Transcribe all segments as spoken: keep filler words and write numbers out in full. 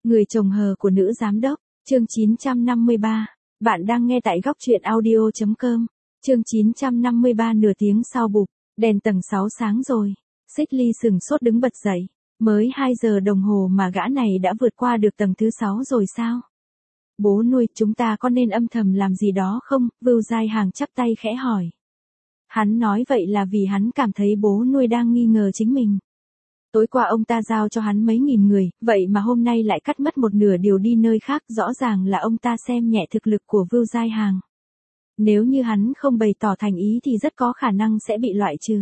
Người chồng hờ của nữ giám đốc, chương chín trăm năm mươi ba. Bạn đang nghe tại góc truyện audio chấm com. Chương chín trăm năm mươi ba. Nửa tiếng sau bụp, đèn tầng sáu sáng rồi. Xích Ly sừng sốt đứng bật dậy. Mới hai giờ đồng hồ mà gã này đã vượt qua được tầng thứ sáu rồi sao? Bố nuôi, chúng ta có nên âm thầm làm gì đó không? Vưu Giai Hàng chắp tay khẽ hỏi. Hắn nói vậy là vì hắn cảm thấy bố nuôi đang nghi ngờ chính mình. Tối qua ông ta giao cho hắn mấy nghìn người, vậy mà hôm nay lại cắt mất một nửa điều đi nơi khác, rõ ràng là ông ta xem nhẹ thực lực của Vưu Giai Hàng. Nếu như hắn không bày tỏ thành ý thì rất có khả năng sẽ bị loại trừ.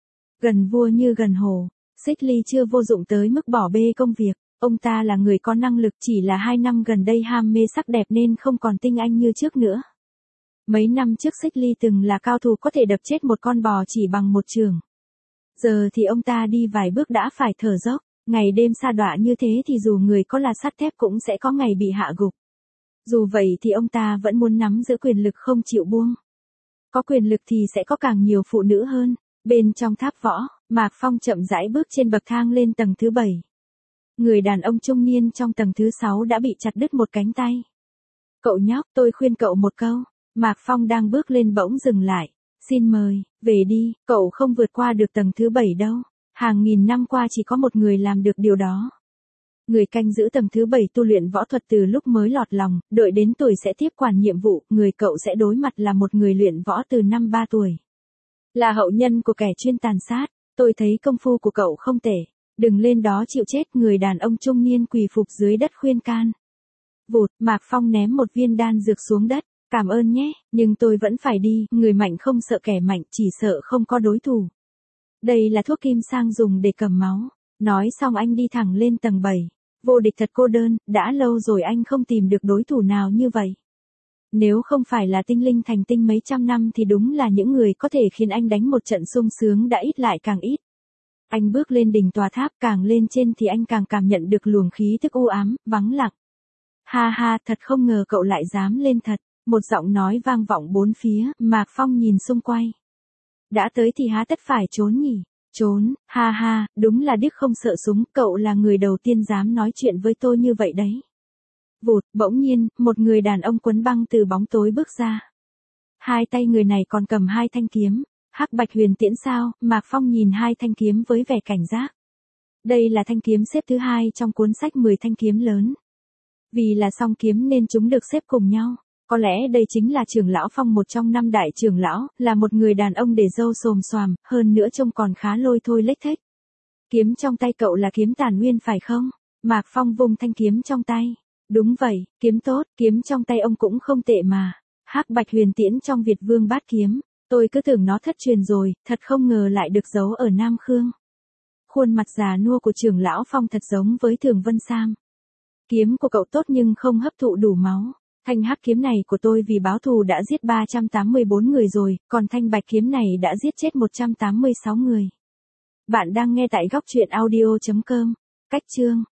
Gần vua như gần hồ, Xích Ly chưa vô dụng tới mức bỏ bê công việc, ông ta là người có năng lực, chỉ là hai năm gần đây ham mê sắc đẹp nên không còn tinh anh như trước nữa. Mấy năm trước Xích Ly từng là cao thủ có thể đập chết một con bò chỉ bằng một chưởng. Giờ thì ông ta đi vài bước đã phải thở dốc, ngày đêm sa đọa như thế thì dù người có là sắt thép cũng sẽ có ngày bị hạ gục. Dù vậy thì ông ta vẫn muốn nắm giữ quyền lực không chịu buông. Có quyền lực thì sẽ có càng nhiều phụ nữ hơn. Bên trong tháp võ, Mạc Phong chậm rãi bước trên bậc thang lên tầng thứ bảy. Người đàn ông trung niên trong tầng thứ sáu đã bị chặt đứt một cánh tay. Cậu nhóc, tôi khuyên cậu một câu. Mạc Phong đang bước lên bỗng dừng lại. Xin mời, về đi, cậu không vượt qua được tầng thứ bảy đâu. Hàng nghìn năm qua chỉ có một người làm được điều đó. Người canh giữ tầng thứ bảy tu luyện võ thuật từ lúc mới lọt lòng, đợi đến tuổi sẽ tiếp quản nhiệm vụ, người cậu sẽ đối mặt là một người luyện võ từ năm ba tuổi. Là hậu nhân của kẻ chuyên tàn sát, tôi thấy công phu của cậu không tệ. Đừng lên đó chịu chết, người đàn ông trung niên quỳ phục dưới đất khuyên can. Vụt, Mạc Phong ném một viên đan dược xuống đất. Cảm ơn nhé, nhưng tôi vẫn phải đi, người mạnh không sợ kẻ mạnh, chỉ sợ không có đối thủ. Đây là thuốc kim sang dùng để cầm máu. Nói xong anh đi thẳng lên tầng bảy. Vô địch thật cô đơn, đã lâu rồi anh không tìm được đối thủ nào như vậy. Nếu không phải là tinh linh thành tinh mấy trăm năm thì đúng là những người có thể khiến anh đánh một trận sung sướng đã ít lại càng ít. Anh bước lên đỉnh tòa tháp, càng lên trên thì anh càng cảm nhận được luồng khí thức u ám, vắng lặng. Ha ha, thật không ngờ cậu lại dám lên thật. Một giọng nói vang vọng bốn phía, Mạc Phong nhìn xung quanh. Đã tới thì há tất phải trốn nhỉ? Trốn, ha ha, đúng là điếc không sợ súng, cậu là người đầu tiên dám nói chuyện với tôi như vậy đấy. Vụt, bỗng nhiên, một người đàn ông quấn băng từ bóng tối bước ra. Hai tay người này còn cầm hai thanh kiếm. Hắc Bạch Huyền Tiễn sao? Mạc Phong nhìn hai thanh kiếm với vẻ cảnh giác. Đây là thanh kiếm xếp thứ hai trong cuốn sách mười thanh kiếm lớn. Vì là song kiếm nên chúng được xếp cùng nhau. Có lẽ đây chính là trưởng lão Phong, một trong năm đại trưởng lão, là một người đàn ông để râu xồm xoàm, hơn nữa trông còn khá lôi thôi lếch thếch. Kiếm trong tay cậu là kiếm Tản Nguyên phải không? Mạc Phong vung thanh kiếm trong tay. Đúng vậy, kiếm tốt, kiếm trong tay ông cũng không tệ mà. Hắc Bạch Huyền Tiễn trong Việt Vương Bát Kiếm, tôi cứ tưởng nó thất truyền rồi, thật không ngờ lại được giấu ở Nam Khương. Khuôn mặt già nua của trưởng lão Phong thật giống với Thường Vân Sam. Kiếm của cậu tốt nhưng không hấp thụ đủ máu. Thanh hắc kiếm này của tôi vì báo thù đã giết ba trăm tám mươi bốn người rồi, còn thanh bạch kiếm này đã giết chết một trăm tám mươi sáu người. Bạn đang nghe tại góc truyện audio chấm com. Cách chương